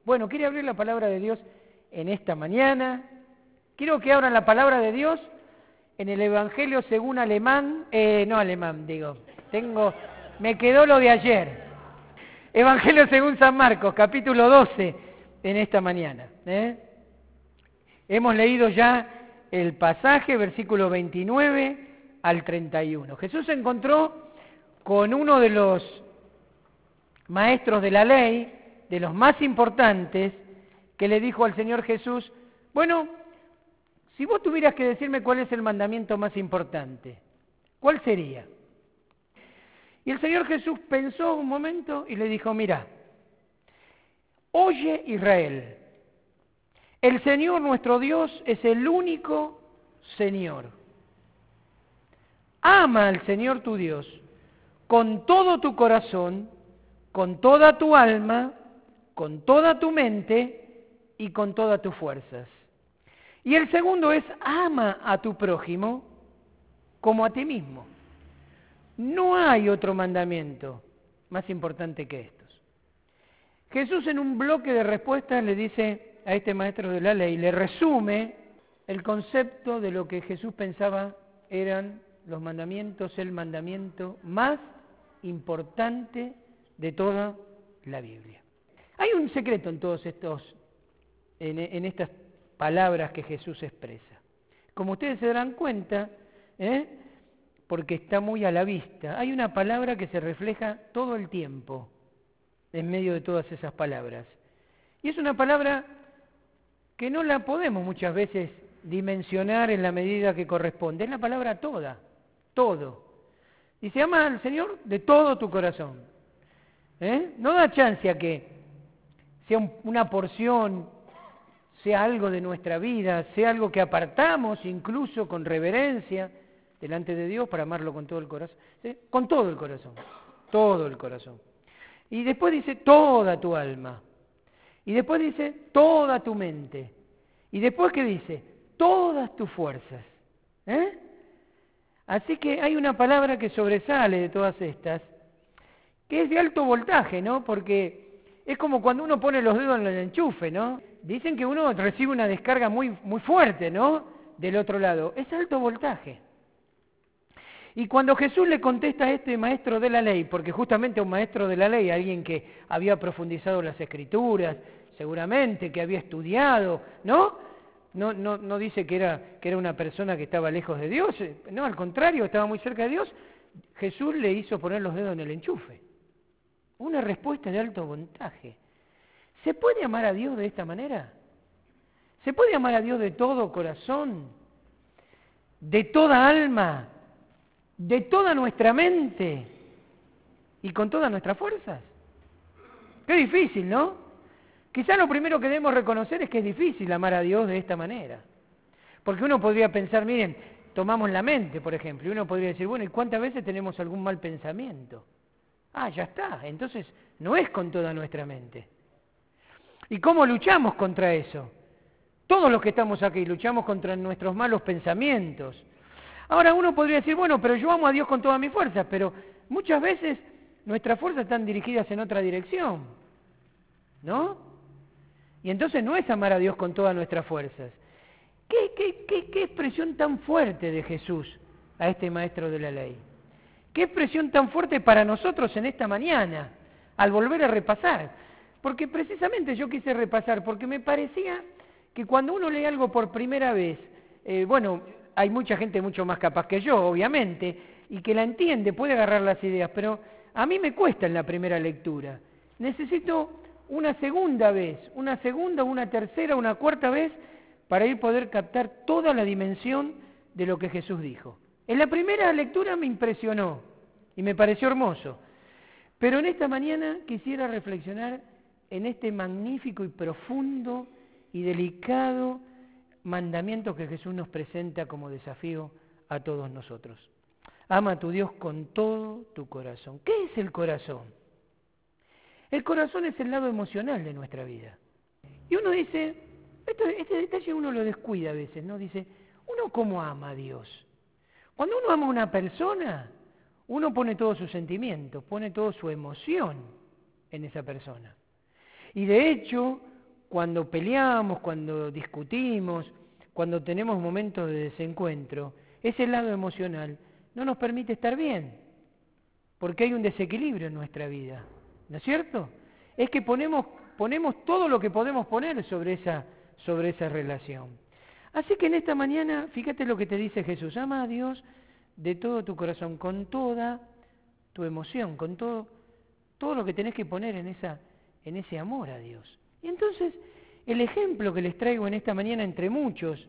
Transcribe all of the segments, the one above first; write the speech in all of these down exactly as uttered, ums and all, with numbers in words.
Bueno, ¿quiere abrir la palabra de Dios en esta mañana? Quiero que abran la palabra de Dios en el Evangelio según Alemán, eh, no Alemán, digo, tengo, me quedó lo de ayer. Evangelio según San Marcos, capítulo doce, en esta mañana. ¿eh? Hemos leído ya el pasaje, versículo veintinueve al treinta y uno. Jesús se encontró con uno de los maestros de la ley, de los más importantes, que le dijo al Señor Jesús, bueno, si vos tuvieras que decirme cuál es el mandamiento más importante, ¿cuál sería? Y el Señor Jesús pensó un momento y le dijo, mira, oye Israel, el Señor nuestro Dios es el único Señor. Ama al Señor tu Dios con todo tu corazón, con toda tu alma, con toda tu mente y con todas tus fuerzas. Y el segundo es, ama a tu prójimo como a ti mismo. No hay otro mandamiento más importante que estos. Jesús en un bloque de respuestas le dice a este maestro de la ley, le resume el concepto de lo que Jesús pensaba eran los mandamientos, el mandamiento más importante de toda la Biblia. Hay un secreto en todos estos, en, en estas palabras que Jesús expresa. Como ustedes se darán cuenta, ¿eh? porque está muy a la vista, hay una palabra que se refleja todo el tiempo en medio de todas esas palabras. Y es una palabra que no la podemos muchas veces dimensionar en la medida que corresponde. Es la palabra toda, todo. Dice, ama al Señor de todo tu corazón. ¿Eh? No da chance a que sea un, una porción, sea algo de nuestra vida, sea algo que apartamos incluso con reverencia delante de Dios para amarlo con todo el corazón. ¿Sí? Con todo el corazón, todo el corazón. Y después dice toda tu alma. Y después dice toda tu mente. Y después ¿qué dice? Todas tus fuerzas. ¿Eh? Así que hay una palabra que sobresale de todas estas, que es de alto voltaje, ¿no? Porque es como cuando uno pone los dedos en el enchufe, ¿no? Dicen que uno recibe una descarga muy, muy fuerte, ¿no? Del otro lado. Es alto voltaje. Y cuando Jesús le contesta a este maestro de la ley, porque justamente un maestro de la ley, alguien que había profundizado las Escrituras, seguramente, que había estudiado, ¿no? No, no, no dice que era, que era una persona que estaba lejos de Dios, no, al contrario, estaba muy cerca de Dios. Jesús le hizo poner los dedos en el enchufe. Una respuesta de alto voltaje. ¿Se puede amar a Dios de esta manera? ¿Se puede amar a Dios de todo corazón? ¿De toda alma? ¿De toda nuestra mente? ¿Y con todas nuestras fuerzas? Qué difícil, ¿no? Quizá lo primero que debemos reconocer es que es difícil amar a Dios de esta manera. Porque uno podría pensar, miren, tomamos la mente, por ejemplo, y uno podría decir, bueno, ¿y cuántas veces tenemos algún mal pensamiento? Ah, ya está, entonces no es con toda nuestra mente. ¿Y cómo luchamos contra eso? Todos los que estamos aquí luchamos contra nuestros malos pensamientos. Ahora uno podría decir, bueno, pero yo amo a Dios con todas mis fuerzas, pero muchas veces nuestras fuerzas están dirigidas en otra dirección, ¿no? Y entonces no es amar a Dios con todas nuestras fuerzas. ¿Qué, qué, qué, qué expresión tan fuerte de Jesús a este maestro de la ley? ¿Qué expresión tan fuerte para nosotros en esta mañana, al volver a repasar? Porque precisamente yo quise repasar, porque me parecía que cuando uno lee algo por primera vez, eh, bueno, hay mucha gente mucho más capaz que yo, obviamente, y que la entiende, puede agarrar las ideas, pero a mí me cuesta en la primera lectura. Necesito una segunda vez, una segunda, una tercera, una cuarta vez, para ir poder captar toda la dimensión de lo que Jesús dijo. En la primera lectura me impresionó y me pareció hermoso, pero en esta mañana quisiera reflexionar en este magnífico y profundo y delicado mandamiento que Jesús nos presenta como desafío a todos nosotros. Ama a tu Dios con todo tu corazón. ¿Qué es el corazón? El corazón es el lado emocional de nuestra vida. Y uno dice, esto, este detalle uno lo descuida a veces, ¿no? Dice, ¿uno cómo ama a Dios? Cuando uno ama a una persona, uno pone todos sus sentimientos, pone toda su emoción en esa persona. Y de hecho, cuando peleamos, cuando discutimos, cuando tenemos momentos de desencuentro, ese lado emocional no nos permite estar bien, porque hay un desequilibrio en nuestra vida, ¿no es cierto? Es que ponemos, ponemos todo lo que podemos poner sobre esa, sobre esa relación. Así que en esta mañana, fíjate lo que te dice Jesús, ama a Dios de todo tu corazón, con toda tu emoción, con todo, todo lo que tenés que poner en, esa, en ese amor a Dios. Y entonces, el ejemplo que les traigo en esta mañana, entre muchos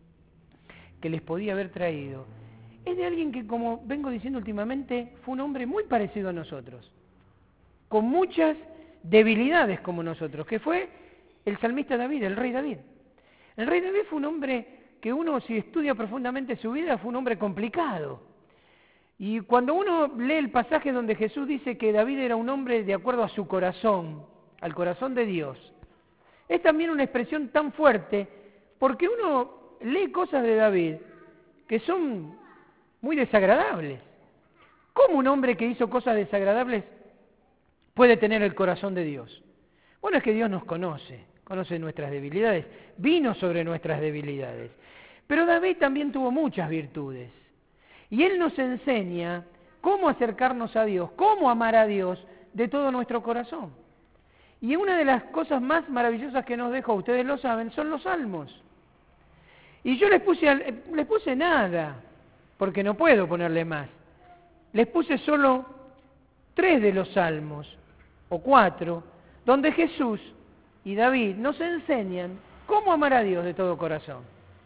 que les podía haber traído, es de alguien que, como vengo diciendo últimamente, fue un hombre muy parecido a nosotros, con muchas debilidades como nosotros, que fue el salmista David, el rey David. El rey David fue un hombre que uno, si estudia profundamente su vida, fue un hombre complicado. Y cuando uno lee el pasaje donde Jesús dice que David era un hombre de acuerdo a su corazón, al corazón de Dios, es también una expresión tan fuerte, porque uno lee cosas de David que son muy desagradables. ¿Cómo un hombre que hizo cosas desagradables puede tener el corazón de Dios? Bueno, es que Dios nos conoce, conoce nuestras debilidades, vino sobre nuestras debilidades. Pero David también tuvo muchas virtudes. Y él nos enseña cómo acercarnos a Dios, cómo amar a Dios de todo nuestro corazón. Y una de las cosas más maravillosas que nos dejó, ustedes lo saben, son los salmos. Y yo les puse, les puse nada, porque no puedo ponerle más. Les puse solo tres de los salmos, o cuatro, donde Jesús y David nos enseñan cómo amar a Dios de todo corazón.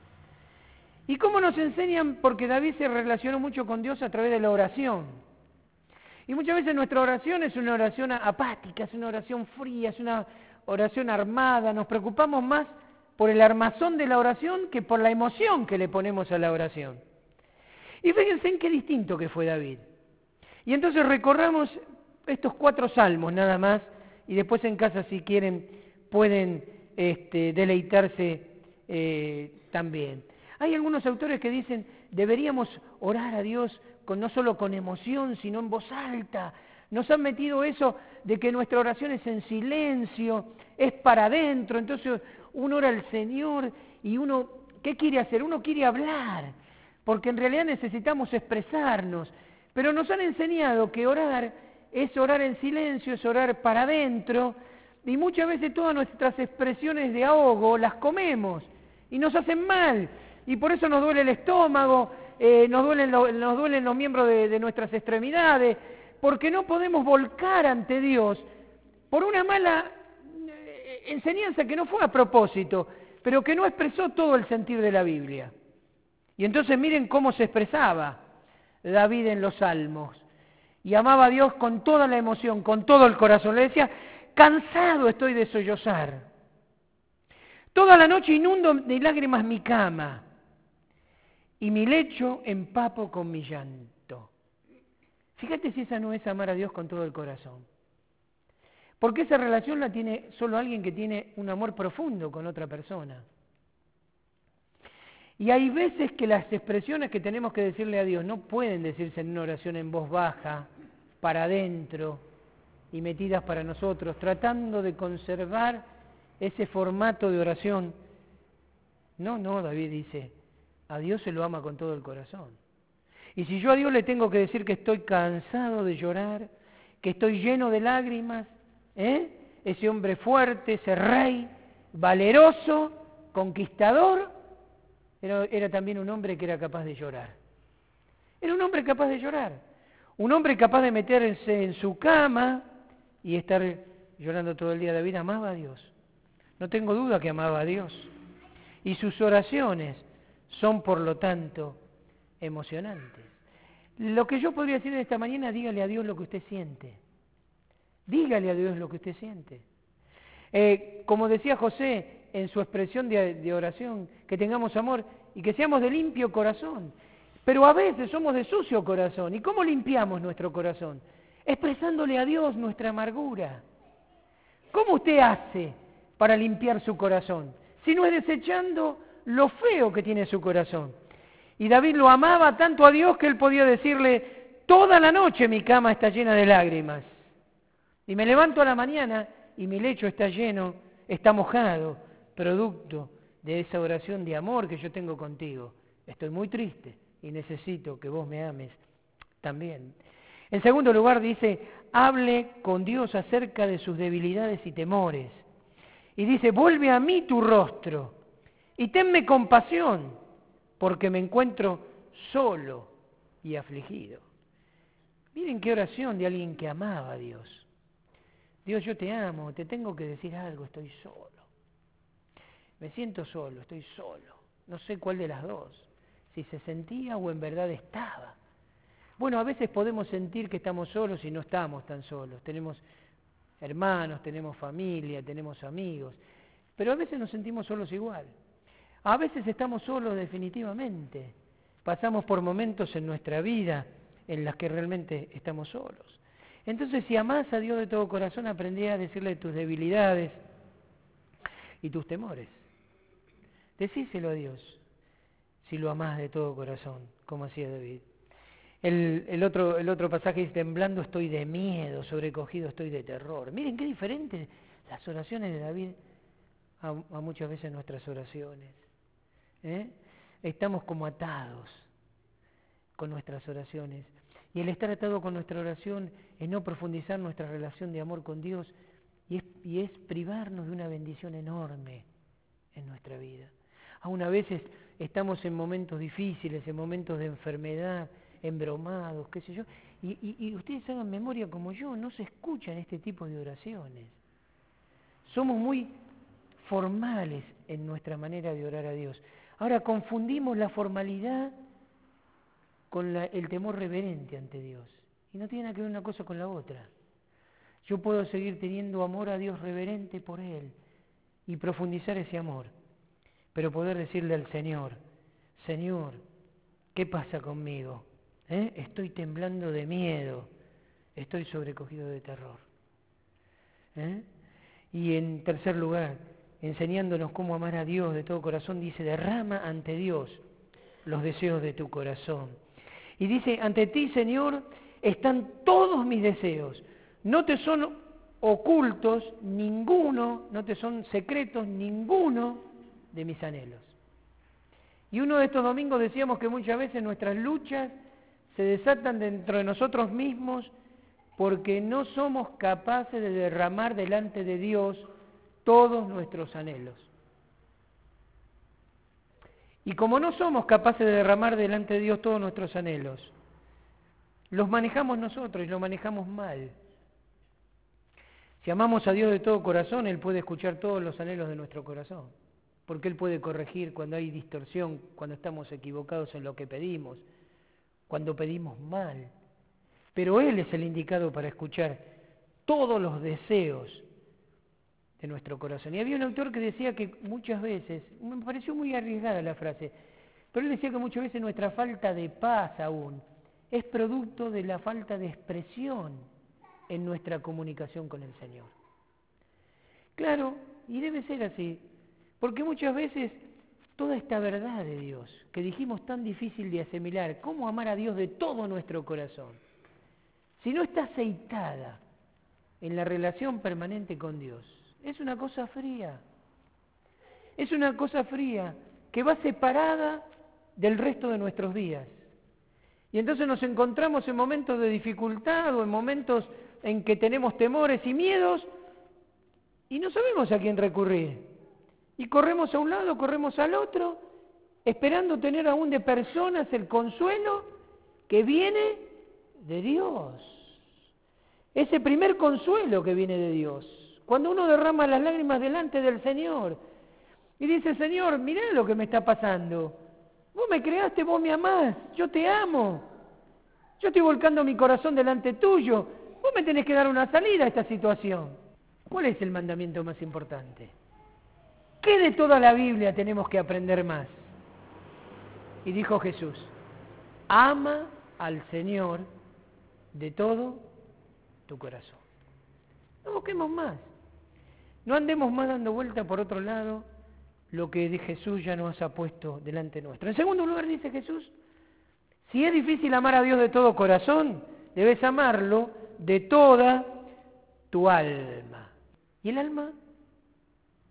¿Y cómo nos enseñan? Porque David se relacionó mucho con Dios a través de la oración. Y muchas veces nuestra oración es una oración apática, es una oración fría, es una oración armada. Nos preocupamos más por el armazón de la oración que por la emoción que le ponemos a la oración. Y fíjense en qué distinto que fue David. Y entonces recorramos estos cuatro salmos nada más, y después en casa, si quieren, pueden este, deleitarse eh, también. Hay algunos autores que dicen, deberíamos orar a Dios con, no solo con emoción, sino en voz alta. Nos han metido eso de que nuestra oración es en silencio, es para adentro. Entonces uno ora al Señor y uno, ¿qué quiere hacer? Uno quiere hablar, porque en realidad necesitamos expresarnos. Pero nos han enseñado que orar es orar en silencio, es orar para adentro, y muchas veces todas nuestras expresiones de ahogo las comemos y nos hacen mal. Y por eso nos duele el estómago, eh, nos, duelen lo, nos duelen los miembros de, de nuestras extremidades, porque no podemos volcar ante Dios por una mala eh, enseñanza que no fue a propósito, pero que no expresó todo el sentir de la Biblia. Y entonces miren cómo se expresaba David en los Salmos. Y amaba a Dios con toda la emoción, con todo el corazón. Le decía, cansado estoy de sollozar. Toda la noche inundo de lágrimas mi cama, y mi lecho empapo con mi llanto. Fíjate si esa no es amar a Dios con todo el corazón. Porque esa relación la tiene solo alguien que tiene un amor profundo con otra persona. Y hay veces que las expresiones que tenemos que decirle a Dios no pueden decirse en una oración en voz baja, para adentro y metidas para nosotros, tratando de conservar ese formato de oración. No, no, David dice, a Dios se lo ama con todo el corazón. Y si yo a Dios le tengo que decir que estoy cansado de llorar, que estoy lleno de lágrimas, ¿eh? Ese hombre fuerte, ese rey, valeroso, conquistador, era, era también un hombre que era capaz de llorar. Era un hombre capaz de llorar. Un hombre capaz de meterse en su cama y estar llorando todo el día. David amaba a Dios. No tengo duda que amaba a Dios. Y sus oraciones son, por lo tanto, emocionantes. Lo que yo podría decir esta mañana, dígale a Dios lo que usted siente. Dígale a Dios lo que usted siente. Eh, como decía José en su expresión de, de oración, que tengamos amor y que seamos de limpio corazón. Pero a veces somos de sucio corazón. ¿Y cómo limpiamos nuestro corazón? Expresándole a Dios nuestra amargura. ¿Cómo usted hace para limpiar su corazón? Si no es desechando lo feo que tiene su corazón. Y David lo amaba tanto a Dios que él podía decirle, toda la noche mi cama está llena de lágrimas. Y me levanto a la mañana y mi lecho está lleno está mojado, producto de esa oración de amor que yo tengo contigo. Estoy muy triste y necesito que vos me ames también. En segundo lugar dice, hable con Dios acerca de sus debilidades y temores. Y dice, vuelve a mí tu rostro y tenme compasión, porque me encuentro solo y afligido. Miren qué oración de alguien que amaba a Dios. Dios, yo te amo, te tengo que decir algo, estoy solo. Me siento solo, estoy solo. No sé cuál de las dos, si se sentía o en verdad estaba. Bueno, a veces podemos sentir que estamos solos y no estamos tan solos. Tenemos hermanos, tenemos familia, tenemos amigos, pero a veces nos sentimos solos igual. A veces estamos solos definitivamente. Pasamos por momentos en nuestra vida en las que realmente estamos solos. Entonces, si amás a Dios de todo corazón, aprendí a decirle tus debilidades y tus temores. Decíselo a Dios, si lo amás de todo corazón, como hacía David. El, el, otro, el otro pasaje dice, temblando estoy de miedo, sobrecogido estoy de terror. Miren qué diferente las oraciones de David a, a muchas veces nuestras oraciones. ¿Eh? Estamos como atados con nuestras oraciones. Y el estar atado con nuestra oración es no profundizar nuestra relación de amor con Dios y es, y es privarnos de una bendición enorme en nuestra vida. Aún a veces estamos en momentos difíciles, en momentos de enfermedad, embromados, qué sé yo, y, y, y ustedes hagan memoria como yo, no se escuchan este tipo de oraciones. Somos muy formales en nuestra manera de orar a Dios. Ahora confundimos la formalidad con la, el temor reverente ante Dios. Y no tiene nada que ver una cosa con la otra. Yo puedo seguir teniendo amor a Dios reverente por Él y profundizar ese amor, pero poder decirle al Señor, Señor, ¿qué pasa conmigo? ¿Eh? Estoy temblando de miedo, estoy sobrecogido de terror. ¿Eh? Y en tercer lugar, enseñándonos cómo amar a Dios de todo corazón, dice, derrama ante Dios los deseos de tu corazón. Y dice, ante ti, Señor, están todos mis deseos. No te son ocultos ninguno, no te son secretos ninguno de mis anhelos. Y uno de estos domingos decíamos que muchas veces nuestras luchas se desatan dentro de nosotros mismos porque no somos capaces de derramar delante de Dios todos nuestros anhelos. Y como no somos capaces de derramar delante de Dios todos nuestros anhelos, los manejamos nosotros y los manejamos mal. Si amamos a Dios de todo corazón, Él puede escuchar todos los anhelos de nuestro corazón, porque Él puede corregir cuando hay distorsión, cuando estamos equivocados en lo que pedimos, cuando pedimos mal. Pero Él es el indicado para escuchar todos los deseos de nuestro corazón. Y había un autor que decía que muchas veces, me pareció muy arriesgada la frase, pero él decía que muchas veces nuestra falta de paz aún es producto de la falta de expresión en nuestra comunicación con el Señor. Claro, y debe ser así, porque muchas veces toda esta verdad de Dios, que dijimos tan difícil de asimilar, cómo amar a Dios de todo nuestro corazón, si no está aceitada en la relación permanente con Dios, es una cosa fría. Es una cosa fría que va separada del resto de nuestros días. Y entonces nos encontramos en momentos de dificultad o en momentos en que tenemos temores y miedos y no sabemos a quién recurrir. Y corremos a un lado, corremos al otro, esperando tener aún de personas el consuelo que viene de Dios. Ese primer consuelo que viene de Dios. Cuando uno derrama las lágrimas delante del Señor y dice, Señor, mirá lo que me está pasando. Vos me creaste, vos me amás, yo te amo. Yo estoy volcando mi corazón delante tuyo. Vos me tenés que dar una salida a esta situación. ¿Cuál es el mandamiento más importante? ¿Qué de toda la Biblia tenemos que aprender más? Y dijo Jesús, ama al Señor de todo tu corazón. No busquemos más. No andemos más dando vuelta por otro lado lo que de Jesús ya nos ha puesto delante nuestro. En segundo lugar dice Jesús, si es difícil amar a Dios de todo corazón, debes amarlo de toda tu alma. ¿Y el alma?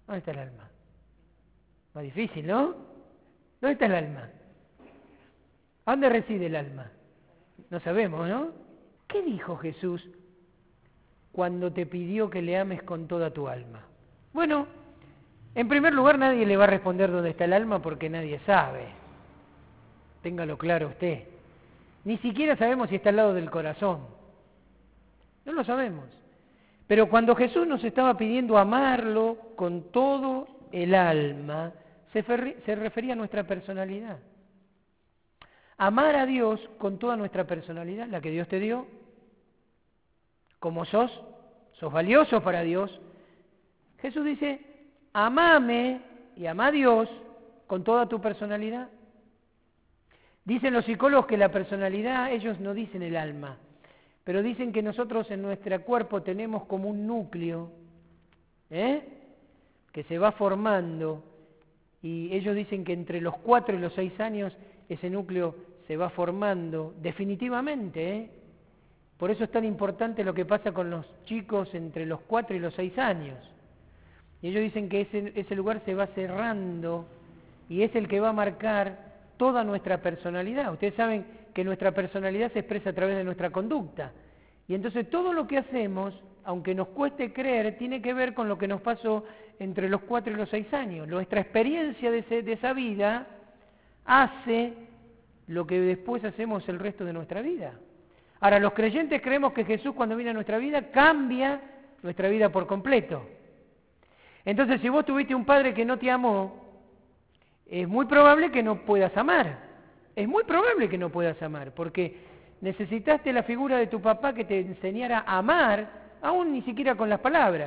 ¿Dónde está el alma? Más difícil, ¿no? ¿Dónde está el alma? ¿A dónde reside el alma? No sabemos, ¿no? ¿Qué dijo Jesús cuando te pidió que le ames con toda tu alma? Bueno, en primer lugar nadie le va a responder dónde está el alma porque nadie sabe. Téngalo claro usted. Ni siquiera sabemos si está al lado del corazón. No lo sabemos. Pero cuando Jesús nos estaba pidiendo amarlo con todo el alma, se, ferri- se refería a nuestra personalidad. Amar a Dios con toda nuestra personalidad, la que Dios te dio, como sos, sos valioso para Dios. Jesús dice, amame y ama a Dios con toda tu personalidad. Dicen los psicólogos que la personalidad, ellos no dicen el alma, pero dicen que nosotros en nuestro cuerpo tenemos como un núcleo, ¿eh? que se va formando, y ellos dicen que entre los cuatro y los seis años ese núcleo se va formando definitivamente, ¿eh? Por eso es tan importante lo que pasa con los chicos entre los cuatro y los seis años. Y ellos dicen que ese, ese lugar se va cerrando y es el que va a marcar toda nuestra personalidad. Ustedes saben que nuestra personalidad se expresa a través de nuestra conducta. Y entonces todo lo que hacemos, aunque nos cueste creer, tiene que ver con lo que nos pasó entre los cuatro y los seis años. Nuestra experiencia de, ese, de esa vida hace lo que después hacemos el resto de nuestra vida. Ahora, los creyentes creemos que Jesús cuando viene a nuestra vida cambia nuestra vida por completo. Entonces, si vos tuviste un padre que no te amó, es muy probable que no puedas amar. Es muy probable que no puedas amar, porque necesitaste la figura de tu papá que te enseñara a amar, aún ni siquiera con las palabras,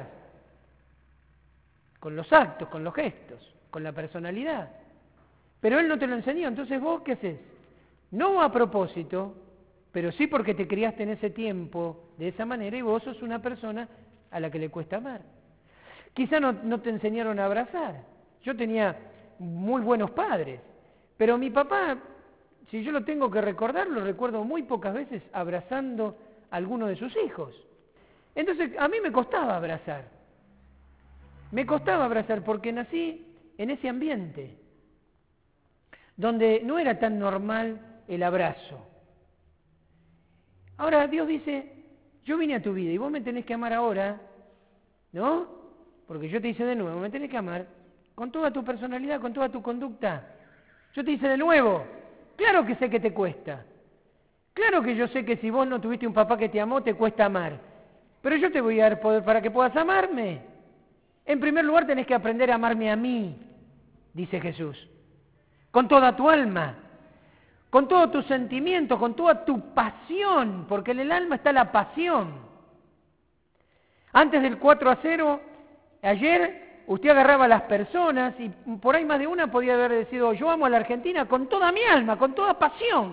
con los actos, con los gestos, con la personalidad. Pero él no te lo enseñó, entonces vos, ¿qué haces? No a propósito, pero sí porque te criaste en ese tiempo de esa manera y vos sos una persona a la que le cuesta amar. Quizá no, no te enseñaron a abrazar. Yo tenía muy buenos padres, pero mi papá, si yo lo tengo que recordar, lo recuerdo muy pocas veces abrazando a alguno de sus hijos. Entonces, a mí me costaba abrazar. Me costaba abrazar porque nací en ese ambiente, donde no era tan normal el abrazo. Ahora Dios dice, yo vine a tu vida y vos me tenés que amar ahora, ¿no? Porque yo te hice de nuevo, me tenés que amar con toda tu personalidad, con toda tu conducta. Yo te hice de nuevo. Claro que sé que te cuesta. Claro que yo sé que si vos no tuviste un papá que te amó, te cuesta amar. Pero yo te voy a dar poder para que puedas amarme. En primer lugar tenés que aprender a amarme a mí, dice Jesús. Con toda tu alma, con todo tu sentimiento, con toda tu pasión, porque en el alma está la pasión. Antes del cuatro a cero, ayer usted agarraba a las personas y por ahí más de una podía haber decidido, yo amo a la Argentina con toda mi alma, con toda pasión.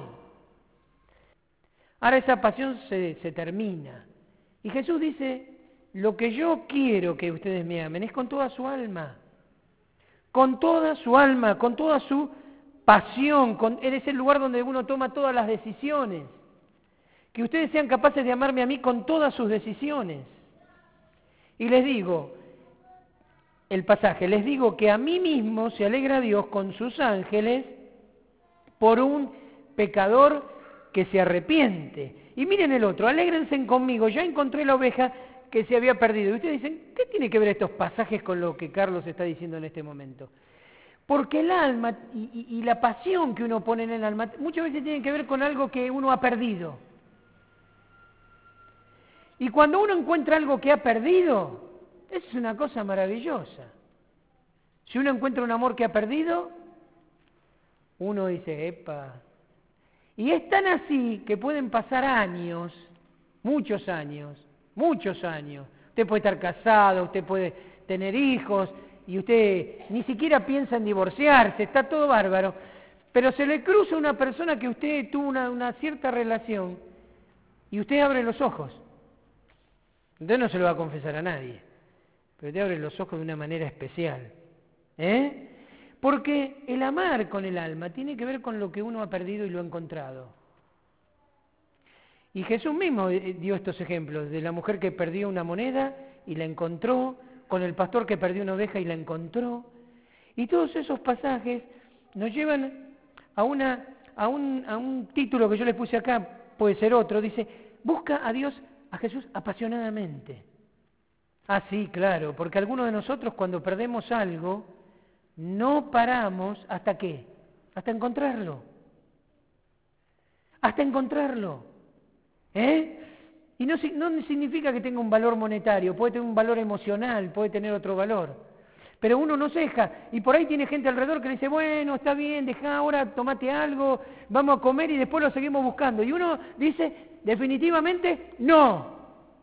Ahora esa pasión se, se termina. Y Jesús dice, lo que yo quiero que ustedes me amen es con toda su alma. Con toda su alma, con toda su pasión, con, es el lugar donde uno toma todas las decisiones. Que ustedes sean capaces de amarme a mí con todas sus decisiones. Y les digo, el pasaje, les digo que a mí mismo se alegra Dios con sus ángeles por un pecador que se arrepiente. Y miren el otro, alégrense conmigo, ya encontré la oveja que se había perdido. Y ustedes dicen, ¿qué tiene que ver estos pasajes con lo que Carlos está diciendo en este momento? Porque el alma y, y, y la pasión que uno pone en el alma muchas veces tiene que ver con algo que uno ha perdido. Y cuando uno encuentra algo que ha perdido, es una cosa maravillosa. Si uno encuentra un amor que ha perdido, uno dice, epa. Y es tan así que pueden pasar años, muchos años, muchos años. Usted puede estar casado, usted puede tener hijos, y usted ni siquiera piensa en divorciarse, está todo bárbaro. Pero se le cruza una persona que usted tuvo una, una cierta relación, y usted abre los ojos. Usted no se lo va a confesar a nadie, pero usted abre los ojos de una manera especial. ¿Eh? Porque el amar con el alma tiene que ver con lo que uno ha perdido y lo ha encontrado. Y Jesús mismo dio estos ejemplos de la mujer que perdió una moneda y la encontró con el pastor que perdió una oveja y la encontró. Y todos esos pasajes nos llevan a, una, a, un, a un título que yo les puse acá, puede ser otro, dice, busca a Dios, a Jesús apasionadamente. Ah, sí, claro, porque algunos de nosotros cuando perdemos algo, no paramos hasta qué, hasta encontrarlo. Hasta encontrarlo. ¿Eh? Y no, no significa que tenga un valor monetario, puede tener un valor emocional, puede tener otro valor. Pero uno no se deja, y por ahí tiene gente alrededor que le dice, bueno, está bien, deja ahora, tomate algo, vamos a comer y después lo seguimos buscando. Y uno dice, definitivamente, no.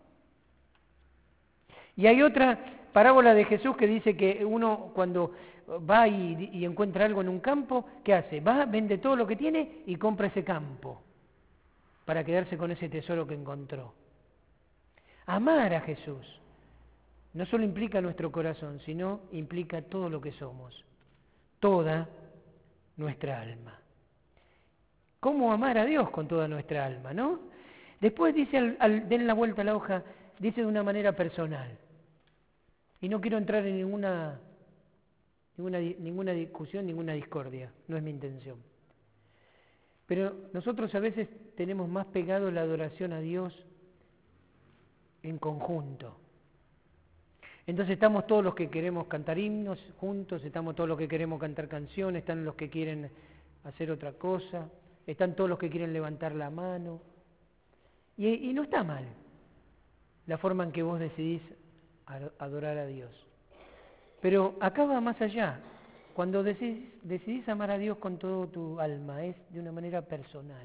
Y hay otra parábola de Jesús que dice que uno cuando va y, y encuentra algo en un campo, ¿qué hace? Va, vende todo lo que tiene y compra ese campo para quedarse con ese tesoro que encontró. Amar a Jesús no solo implica nuestro corazón, sino implica todo lo que somos, toda nuestra alma. ¿Cómo amar a Dios con toda nuestra alma, no? Después dice, al, al, den la vuelta a la hoja, dice de una manera personal. Y no quiero entrar en ninguna, ninguna, ninguna discusión, ninguna discordia, no es mi intención. Pero nosotros a veces tenemos más pegado la adoración a Dios en conjunto. Entonces estamos todos los que queremos cantar himnos juntos, estamos todos los que queremos cantar canciones, están los que quieren hacer otra cosa, están todos los que quieren levantar la mano. Y, y no está mal la forma en que vos decidís adorar a Dios. Pero acá va más allá. Cuando decidís, decidís amar a Dios con todo tu alma, es de una manera personal.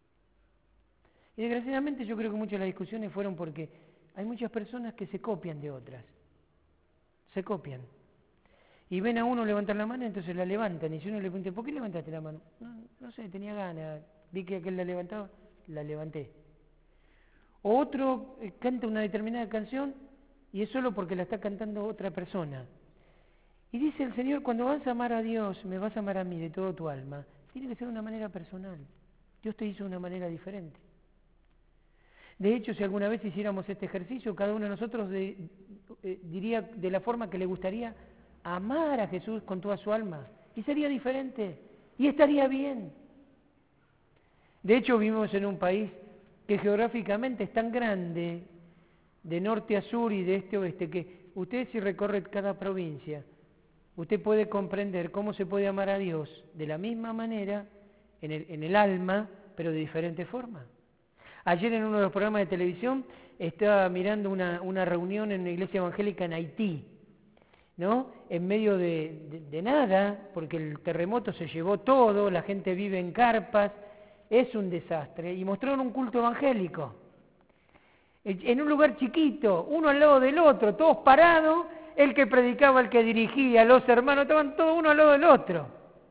Y desgraciadamente yo creo que muchas de las discusiones fueron porque hay muchas personas que se copian de otras. Se copian. Y ven a uno levantar la mano, entonces la levantan. Y si uno le pregunta, ¿por qué levantaste la mano? No, no sé, tenía ganas. Vi que aquel la levantaba, la levanté. O otro eh, canta una determinada canción y es solo porque la está cantando otra persona. Y dice el Señor, cuando vas a amar a Dios, me vas a amar a mí de todo tu alma, tiene que ser de una manera personal. Dios te hizo de una manera diferente. De hecho, si alguna vez hiciéramos este ejercicio, cada uno de nosotros de, eh, diría de la forma que le gustaría amar a Jesús con toda su alma. Y sería diferente. Y estaría bien. De hecho, vivimos en un país que geográficamente es tan grande, de norte a sur y de este a oeste, que usted si recorre cada provincia, usted puede comprender cómo se puede amar a Dios de la misma manera, en el, en el alma, pero de diferente forma. Ayer en uno de los programas de televisión estaba mirando una, una reunión en una iglesia evangélica en Haití, ¿no? En medio de, de, de nada, porque el terremoto se llevó todo, la gente vive en carpas, es un desastre, y mostraron un culto evangélico. En un lugar chiquito, uno al lado del otro, todos parados, el que predicaba, el que dirigía, los hermanos, estaban todos uno al lado del otro.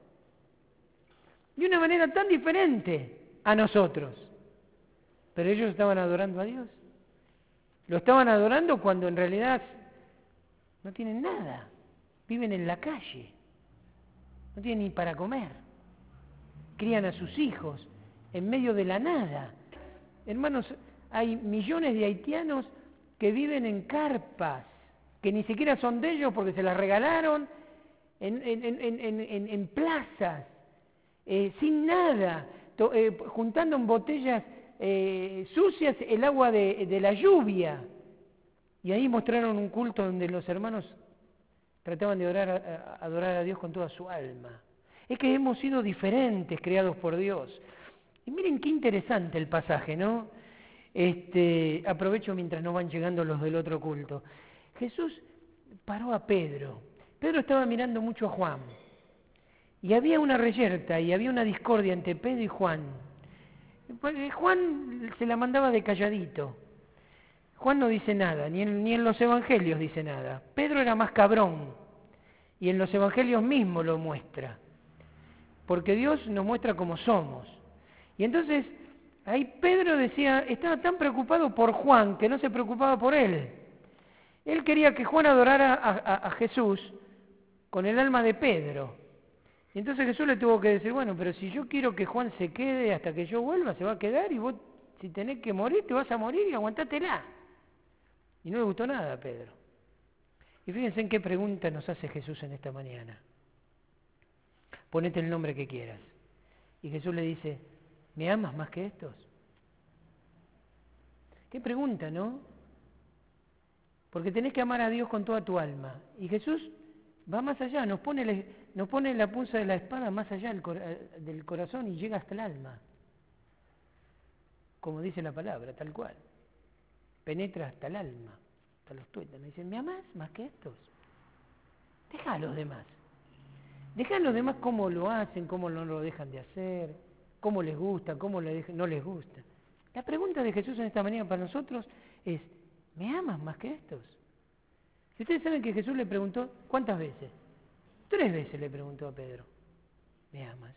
De una manera tan diferente a nosotros. Pero ellos estaban adorando a Dios. Lo estaban adorando cuando en realidad no tienen nada. Viven en la calle. No tienen ni para comer. Crían a sus hijos en medio de la nada. Hermanos, hay millones de haitianos que viven en carpas, que ni siquiera son de ellos porque se las regalaron, en, en, en, en, en, en plazas, eh, sin nada, to, eh, juntando en botellas eh, sucias el agua de, de la lluvia. Y ahí mostraron un culto donde los hermanos trataban de orar a, a, adorar a Dios con toda su alma. Es que hemos sido diferentes, creados por Dios. Y miren qué interesante el pasaje, ¿no? Este, aprovecho mientras no van llegando los del otro culto. Jesús paró a Pedro. Pedro estaba mirando mucho a Juan. Y había una reyerta y había una discordia entre Pedro y Juan. Juan se la mandaba de calladito. Juan no dice nada, ni en, ni en los evangelios dice nada. Pedro era más cabrón. Y en los evangelios mismos lo muestra. Porque Dios nos muestra como somos. Y entonces, ahí Pedro decía, estaba tan preocupado por Juan que no se preocupaba por él. Él quería que Juan adorara a, a, a Jesús con el alma de Pedro. Y entonces Jesús le tuvo que decir, bueno, pero si yo quiero que Juan se quede hasta que yo vuelva, se va a quedar y vos, si tenés que morir, te vas a morir y aguantátela. Y no le gustó nada a Pedro. Y fíjense en qué pregunta nos hace Jesús en esta mañana. Ponete el nombre que quieras. Y Jesús le dice, ¿me amas más que estos? Qué pregunta, ¿no? Porque tenés que amar a Dios con toda tu alma. Y Jesús va más allá, nos pone, nos pone la punza de la espada más allá del, cor del corazón y llega hasta el alma. Como dice la palabra, tal cual. Penetra hasta el alma, hasta los tuétanos. Dicen, ¿me amás más que estos? Deja a los demás. Deja a los demás cómo lo hacen, cómo no lo dejan de hacer, cómo les gusta, cómo no les gusta. La pregunta de Jesús en esta mañana para nosotros es, ¿me amas más que estos? Y ustedes saben que Jesús le preguntó, ¿cuántas veces? Tres veces le preguntó a Pedro, ¿me amas?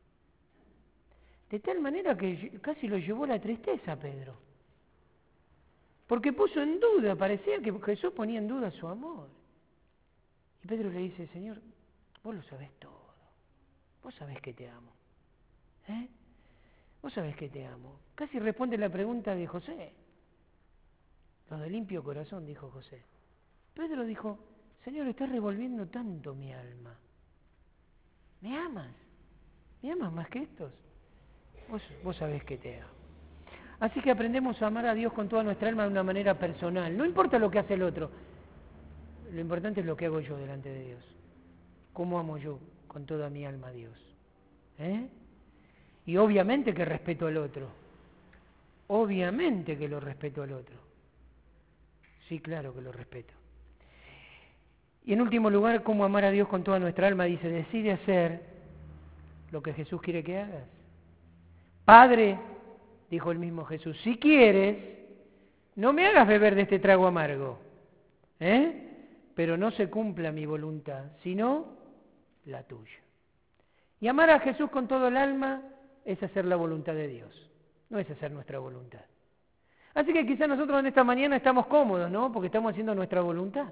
De tal manera que casi lo llevó a la tristeza a Pedro. Porque puso en duda, parecía que Jesús ponía en duda su amor. Y Pedro le dice, Señor, vos lo sabés todo. Vos sabés que te amo. ¿Eh? Vos sabés que te amo. Casi responde la pregunta de José. Los de limpio corazón, dijo José. Pedro dijo, Señor, estás revolviendo tanto mi alma. ¿Me amas? ¿Me amas más que estos? Vos, vos sabés que te amo. Así que aprendemos a amar a Dios con toda nuestra alma de una manera personal. No importa lo que hace el otro. Lo importante es lo que hago yo delante de Dios. ¿Cómo amo yo con toda mi alma a Dios? ¿Eh? Y obviamente que respeto al otro. Obviamente que lo respeto al otro. Sí, claro que lo respeto. Y en último lugar, ¿cómo amar a Dios con toda nuestra alma? Dice, decide hacer lo que Jesús quiere que hagas. Padre, dijo el mismo Jesús, si quieres, no me hagas beber de este trago amargo, ¿eh? Pero no se cumpla mi voluntad, sino la tuya. Y amar a Jesús con todo el alma es hacer la voluntad de Dios, no es hacer nuestra voluntad. Así que quizás nosotros en esta mañana estamos cómodos, ¿no? Porque estamos haciendo nuestra voluntad.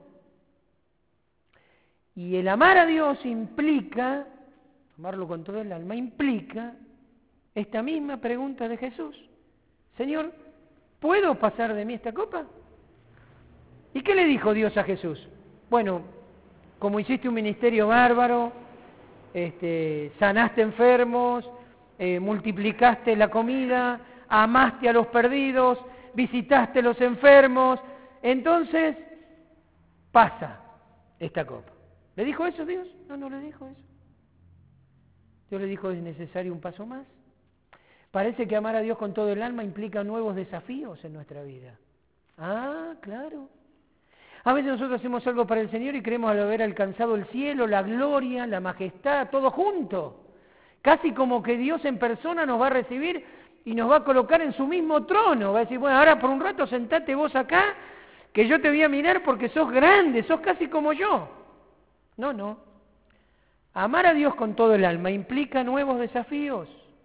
Y el amar a Dios implica, amarlo con todo el alma, implica esta misma pregunta de Jesús. Señor, ¿puedo pasar de mí esta copa? ¿Y qué le dijo Dios a Jesús? Bueno, como hiciste un ministerio bárbaro, este, sanaste enfermos, eh, multiplicaste la comida, amaste a los perdidos, visitaste a los enfermos, entonces pasa esta copa. ¿Le dijo eso Dios? No, no le dijo eso. Dios le dijo, es necesario un paso más. Parece que amar a Dios con todo el alma implica nuevos desafíos en nuestra vida. Ah, claro. A veces nosotros hacemos algo para el Señor y creemos haber alcanzado el cielo, la gloria, la majestad, todo junto. Casi como que Dios en persona nos va a recibir y nos va a colocar en su mismo trono. Va a decir, bueno, ahora por un rato sentate vos acá, que yo te voy a mirar porque sos grande, sos casi como yo. No, no. Amar a Dios con todo el alma implica nuevos desafíos.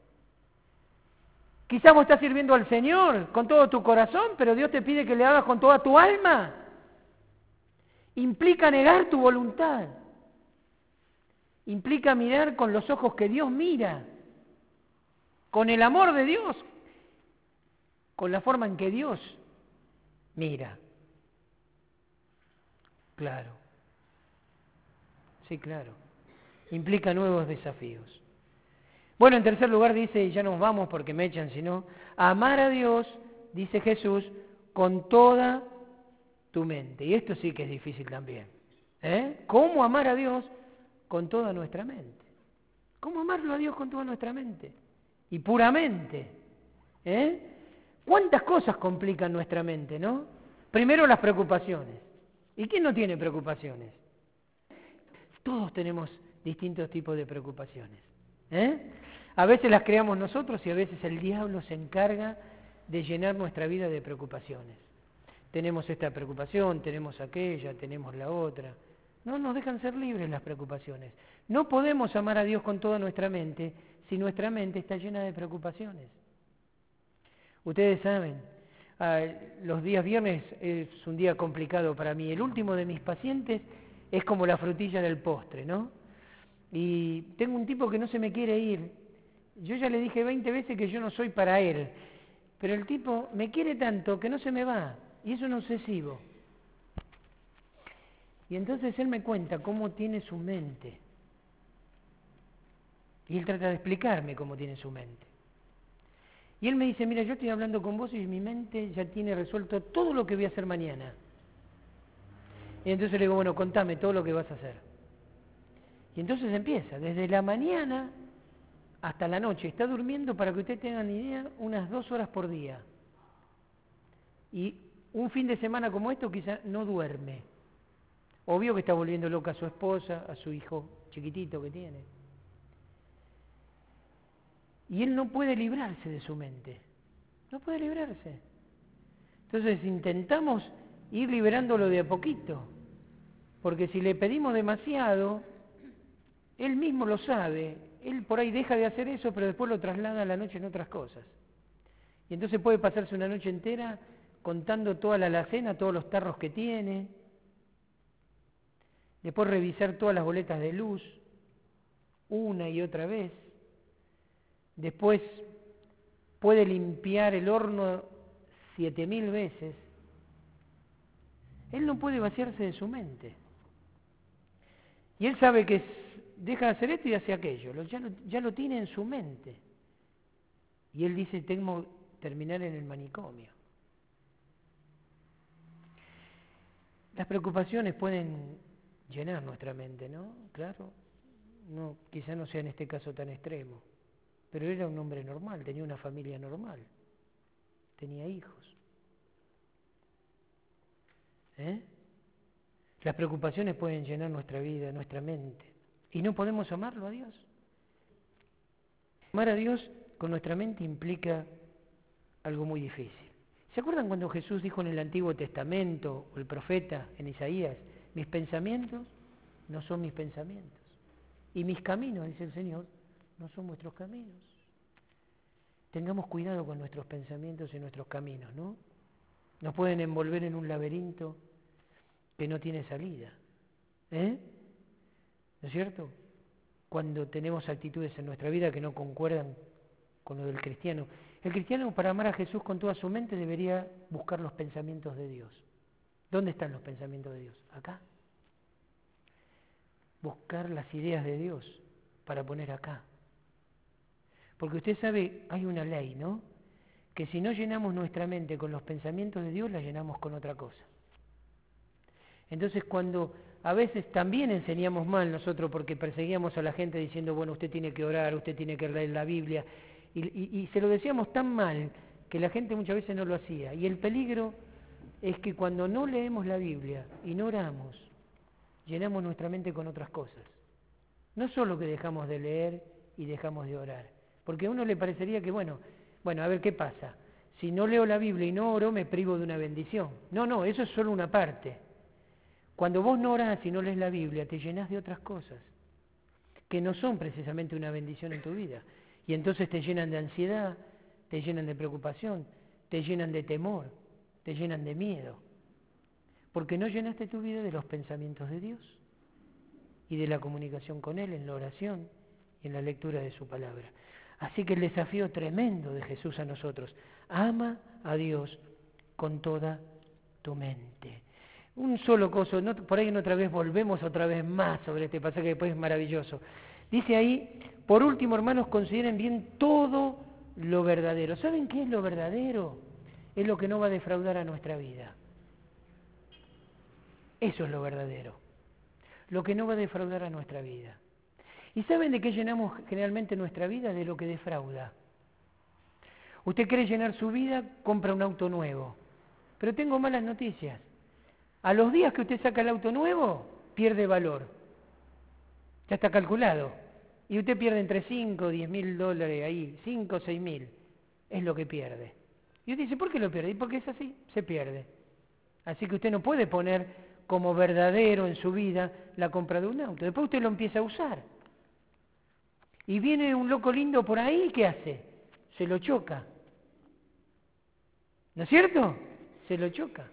Quizás vos estás sirviendo al Señor con todo tu corazón, pero Dios te pide que le hagas con toda tu alma. Implica negar tu voluntad. Implica mirar con los ojos que Dios mira, con el amor de Dios, con la forma en que Dios mira. Claro. Sí, claro. Implica nuevos desafíos. Bueno, en tercer lugar dice, y ya nos vamos porque me echan, sino, amar a Dios, dice Jesús, con toda tu mente. Y esto sí que es difícil también. ¿Eh? ¿Cómo amar a Dios con toda nuestra mente? ¿Cómo amarlo a Dios con toda nuestra mente? Y puramente. ¿Eh? ¿Cuántas cosas complican nuestra mente, no? Primero las preocupaciones. ¿Y quién no tiene preocupaciones? Todos tenemos distintos tipos de preocupaciones. ¿Eh? A veces las creamos nosotros y a veces el diablo se encarga de llenar nuestra vida de preocupaciones. Tenemos esta preocupación, tenemos aquella, tenemos la otra. No nos dejan ser libres las preocupaciones. No podemos amar a Dios con toda nuestra mente si nuestra mente está llena de preocupaciones. Ustedes saben, los días viernes es un día complicado para mí. El último de mis pacientes es como la frutilla del postre, ¿no? Y tengo un tipo que no se me quiere ir. Yo ya le dije veinte veces que yo no soy para él. Pero el tipo me quiere tanto que no se me va. Y es un obsesivo. Y entonces él me cuenta cómo tiene su mente. Y él trata de explicarme cómo tiene su mente. Y él me dice, mira, yo estoy hablando con vos y mi mente ya tiene resuelto todo lo que voy a hacer mañana. Y entonces le digo, bueno, contame todo lo que vas a hacer. Y entonces empieza, desde la mañana hasta la noche. Está durmiendo, para que ustedes tengan idea, unas dos horas por día. Y un fin de semana como esto quizá no duerme. Obvio que está volviendo loca a su esposa, a su hijo chiquitito que tiene. Y él no puede librarse de su mente. No puede librarse. Entonces intentamos ir liberándolo de a poquito. Porque si le pedimos demasiado, él mismo lo sabe. Él por ahí deja de hacer eso, pero después lo traslada a la noche en otras cosas. Y entonces puede pasarse una noche entera contando toda la alacena, todos los tarros que tiene. Después revisar todas las boletas de luz, una y otra vez. Después puede limpiar el horno siete mil veces. Él no puede vaciarse de su mente. Y él sabe que deja de hacer esto y hace aquello. Ya lo, ya lo tiene en su mente. Y él dice, tengo que terminar en el manicomio. Las preocupaciones pueden llenar nuestra mente, ¿no? Claro, no, quizá no sea en este caso tan extremo. Pero era un hombre normal, tenía una familia normal, tenía hijos. ¿Eh? Las preocupaciones pueden llenar nuestra vida, nuestra mente. Y no podemos amarlo a Dios. Amar a Dios con nuestra mente implica algo muy difícil. ¿Se acuerdan cuando Jesús dijo en el Antiguo Testamento, o el profeta en Isaías, mis pensamientos no son mis pensamientos? Y mis caminos, dice el Señor, no son vuestros caminos. Tengamos cuidado con nuestros pensamientos y nuestros caminos, ¿no? Nos pueden envolver en un laberinto que no tiene salida. ¿Eh? ¿No es cierto? Cuando tenemos actitudes en nuestra vida que no concuerdan con lo del cristiano. El cristiano, para amar a Jesús con toda su mente, debería buscar los pensamientos de Dios. ¿Dónde están los pensamientos de Dios? Acá. Buscar las ideas de Dios para poner acá. Porque usted sabe, hay una ley, ¿no? Que si no llenamos nuestra mente con los pensamientos de Dios, la llenamos con otra cosa. Entonces, cuando a veces también enseñamos mal nosotros porque perseguíamos a la gente diciendo, bueno, usted tiene que orar, usted tiene que leer la Biblia, y, y, y se lo decíamos tan mal que la gente muchas veces no lo hacía. Y el peligro es que cuando no leemos la Biblia y no oramos, llenamos nuestra mente con otras cosas. No solo que dejamos de leer y dejamos de orar, porque a uno le parecería que, bueno, bueno, a ver qué pasa. Si no leo la Biblia y no oro, me privo de una bendición. No, no, eso es solo una parte. Cuando vos no orás y no lees la Biblia, te llenás de otras cosas que no son precisamente una bendición en tu vida. Y entonces te llenan de ansiedad, te llenan de preocupación, te llenan de temor, te llenan de miedo. Porque no llenaste tu vida de los pensamientos de Dios y de la comunicación con Él en la oración y en la lectura de su palabra. Así que el desafío tremendo de Jesús a nosotros, ama a Dios con toda tu mente. Un solo coso, no, por ahí en otra vez volvemos otra vez más sobre este pasaje que después es maravilloso. Dice ahí, por último, hermanos, consideren bien todo lo verdadero. ¿Saben qué es lo verdadero? Es lo que no va a defraudar a nuestra vida. Eso es lo verdadero. Lo que no va a defraudar a nuestra vida. ¿Y saben de qué llenamos generalmente nuestra vida? De lo que defrauda. Usted quiere llenar su vida, compra un auto nuevo. Pero tengo malas noticias. A los días que usted saca el auto nuevo, pierde valor. Ya está calculado. Y usted pierde entre cinco o diez mil dólares ahí, cinco o seis mil. Es lo que pierde. Y usted dice, ¿por qué lo pierde? Y porque es así, se pierde. Así que usted no puede poner como verdadero en su vida la compra de un auto. Después usted lo empieza a usar. Y viene un loco lindo por ahí, ¿qué hace? Se lo choca. ¿No es cierto? Se lo choca.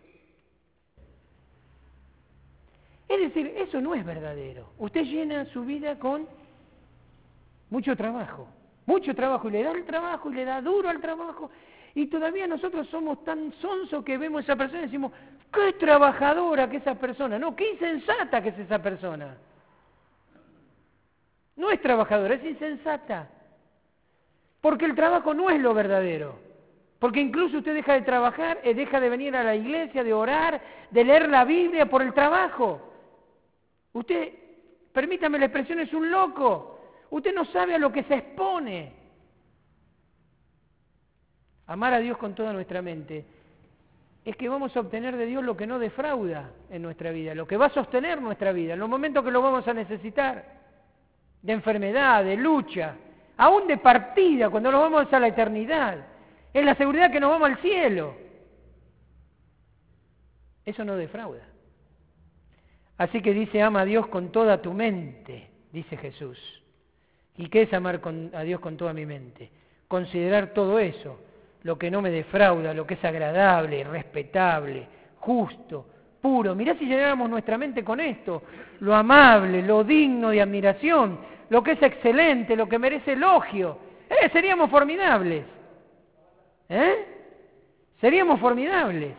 Es decir, eso no es verdadero. Usted llena su vida con mucho trabajo. Mucho trabajo. Y le da el trabajo y le da duro al trabajo. Y todavía nosotros somos tan sonsos que vemos a esa persona y decimos, qué trabajadora que esa persona. No, qué insensata que es esa persona. No es trabajadora, es insensata. Porque el trabajo no es lo verdadero. Porque incluso usted deja de trabajar, eh, deja de venir a la iglesia, de orar, de leer la Biblia por el trabajo. Usted, permítame la expresión, es un loco. Usted no sabe a lo que se expone. Amar a Dios con toda nuestra mente es que vamos a obtener de Dios lo que no defrauda en nuestra vida, lo que va a sostener nuestra vida, en los momentos que lo vamos a necesitar, de enfermedad, de lucha, aún de partida, cuando nos vamos a la eternidad. Es la seguridad que nos vamos al cielo. Eso no defrauda. Así que dice, ama a Dios con toda tu mente, dice Jesús. ¿Y qué es amar con, a Dios con toda mi mente? Considerar todo eso, lo que no me defrauda, lo que es agradable, respetable, justo, puro. Mirá si llenáramos nuestra mente con esto, lo amable, lo digno de admiración, lo que es excelente, lo que merece elogio. ¡Eh, seríamos formidables! ¿Eh? Seríamos formidables.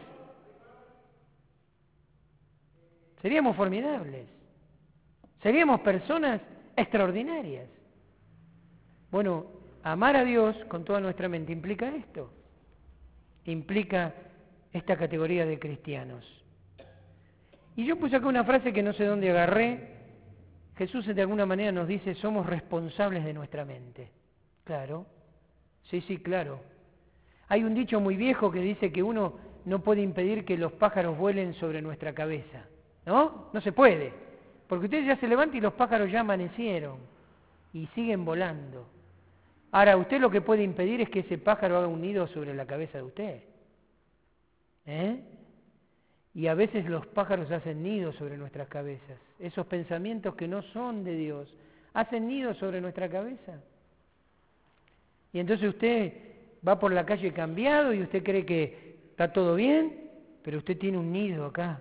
Seríamos formidables. Seríamos personas extraordinarias. Bueno, amar a Dios con toda nuestra mente implica esto. Implica esta categoría de cristianos. Y yo puse acá una frase que no sé dónde agarré. Jesús de alguna manera nos dice, somos responsables de nuestra mente. Claro. Sí, sí, claro. Hay un dicho muy viejo que dice que uno no puede impedir que los pájaros vuelen sobre nuestra cabeza. ¿No? No se puede. Porque usted ya se levanta y los pájaros ya amanecieron y siguen volando. Ahora, usted lo que puede impedir es que ese pájaro haga un nido sobre la cabeza de usted. ¿Eh? Y a veces los pájaros hacen nidos sobre nuestras cabezas. Esos pensamientos que no son de Dios hacen nidos sobre nuestra cabeza. Y entonces usted va por la calle cambiado y usted cree que está todo bien, pero usted tiene un nido acá.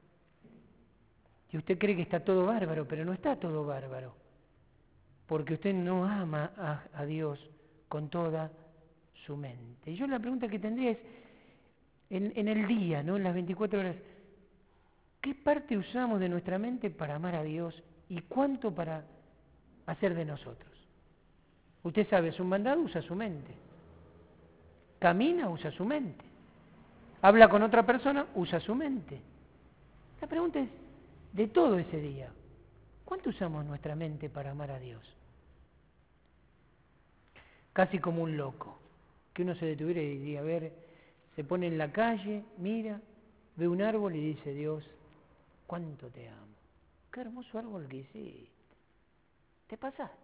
Y usted cree que está todo bárbaro, pero no está todo bárbaro. Porque usted no ama a, a Dios con toda su mente. Y yo la pregunta que tendría es, en, en el día, ¿no? En las veinticuatro horas, ¿qué parte usamos de nuestra mente para amar a Dios y cuánto para hacer de nosotros? Usted sabe, es un mandado, usa su mente. Camina, usa su mente. Habla con otra persona, usa su mente. La pregunta es, de todo ese día, ¿cuánto usamos nuestra mente para amar a Dios? Casi como un loco, que uno se detuviera y diría, a ver, se pone en la calle, mira, ve un árbol y dice, Dios, ¿cuánto te amo? Qué hermoso árbol que hiciste. Te pasaste.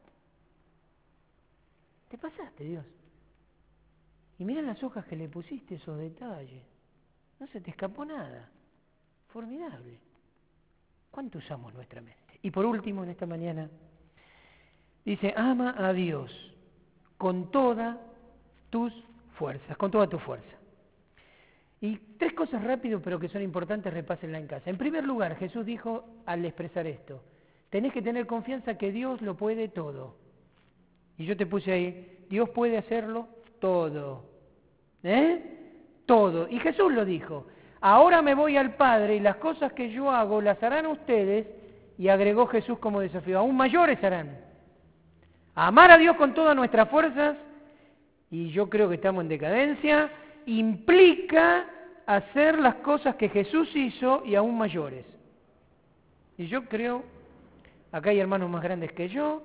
Te pasaste, Dios. Y mira las hojas que le pusiste, esos detalles. No se te escapó nada. Formidable. ¿Cuánto usamos nuestra mente? Y por último, en esta mañana, dice, ama a Dios con todas tus fuerzas, con toda tu fuerza. Y tres cosas rápido, pero que son importantes, repásenla en casa. En primer lugar, Jesús dijo al expresar esto, tenés que tener confianza que Dios lo puede todo. Y yo te puse ahí, Dios puede hacerlo todo. ¿Eh? Todo. Y Jesús lo dijo. Ahora me voy al Padre y las cosas que yo hago las harán ustedes, y agregó Jesús como desafío, aún mayores harán. Amar a Dios con todas nuestras fuerzas, y yo creo que estamos en decadencia, implica hacer las cosas que Jesús hizo y aún mayores. Y yo creo, acá hay hermanos más grandes que yo,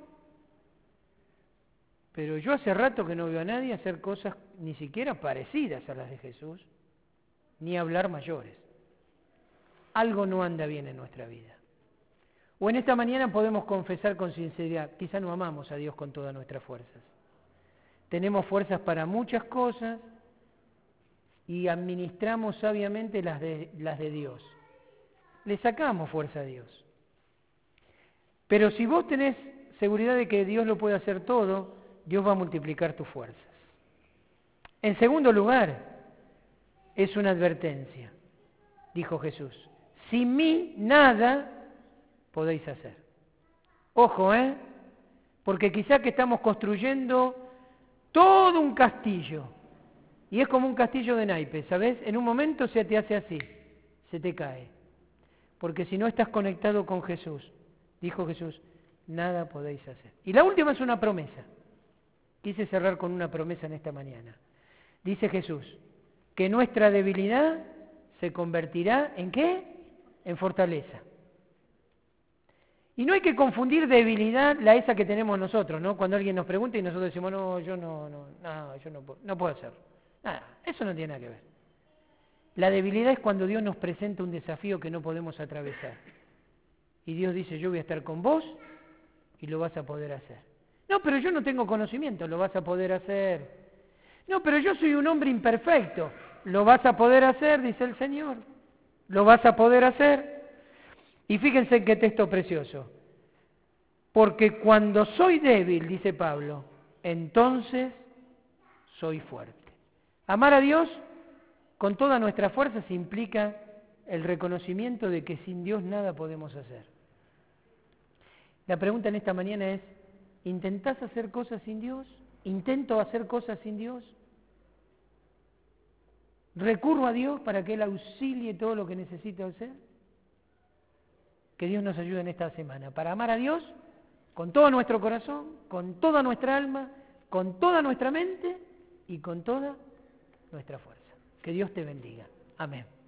pero yo hace rato que no veo a nadie hacer cosas ni siquiera parecidas a las de Jesús, ni hablar mayores. Algo no anda bien en nuestra vida. O en esta mañana podemos confesar con sinceridad, quizá no amamos a Dios con todas nuestras fuerzas. Tenemos fuerzas para muchas cosas y administramos sabiamente las de, las de Dios. Le sacamos fuerza a Dios. Pero si vos tenés seguridad de que Dios lo puede hacer todo, Dios va a multiplicar tus fuerzas. En segundo lugar, es una advertencia, dijo Jesús. Sin mí nada podéis hacer. Ojo, ¿eh? Porque quizá que estamos construyendo todo un castillo. Y es como un castillo de naipes, ¿sabes? En un momento se te hace así. se te cae. Porque si no estás conectado con Jesús, dijo Jesús, nada podéis hacer. Y la última es una promesa. Quise cerrar con una promesa en esta mañana. Dice Jesús, que nuestra debilidad se convertirá ¿en qué? En fortaleza. Y no hay que confundir debilidad la esa que tenemos nosotros, ¿no? Cuando alguien nos pregunta y nosotros decimos, no, yo no, no, no, yo no puedo, no puedo hacerlo. Nada, eso no tiene nada que ver. La debilidad es cuando Dios nos presenta un desafío que no podemos atravesar. Y Dios dice, yo voy a estar con vos y lo vas a poder hacer. No, pero yo no tengo conocimiento, lo vas a poder hacer. No, pero yo soy un hombre imperfecto, lo vas a poder hacer, dice el Señor. Lo vas a poder hacer. Y fíjense en qué texto precioso. Porque cuando soy débil, dice Pablo, entonces soy fuerte. Amar a Dios con toda nuestra fuerza se implica el reconocimiento de que sin Dios nada podemos hacer. La pregunta en esta mañana es, ¿intentás hacer cosas sin Dios? ¿Intento hacer cosas sin Dios? ¿Recurro a Dios para que Él auxilie todo lo que necesito hacer? Que Dios nos ayude en esta semana para amar a Dios con todo nuestro corazón, con toda nuestra alma, con toda nuestra mente y con toda nuestra fuerza. Que Dios te bendiga. Amén.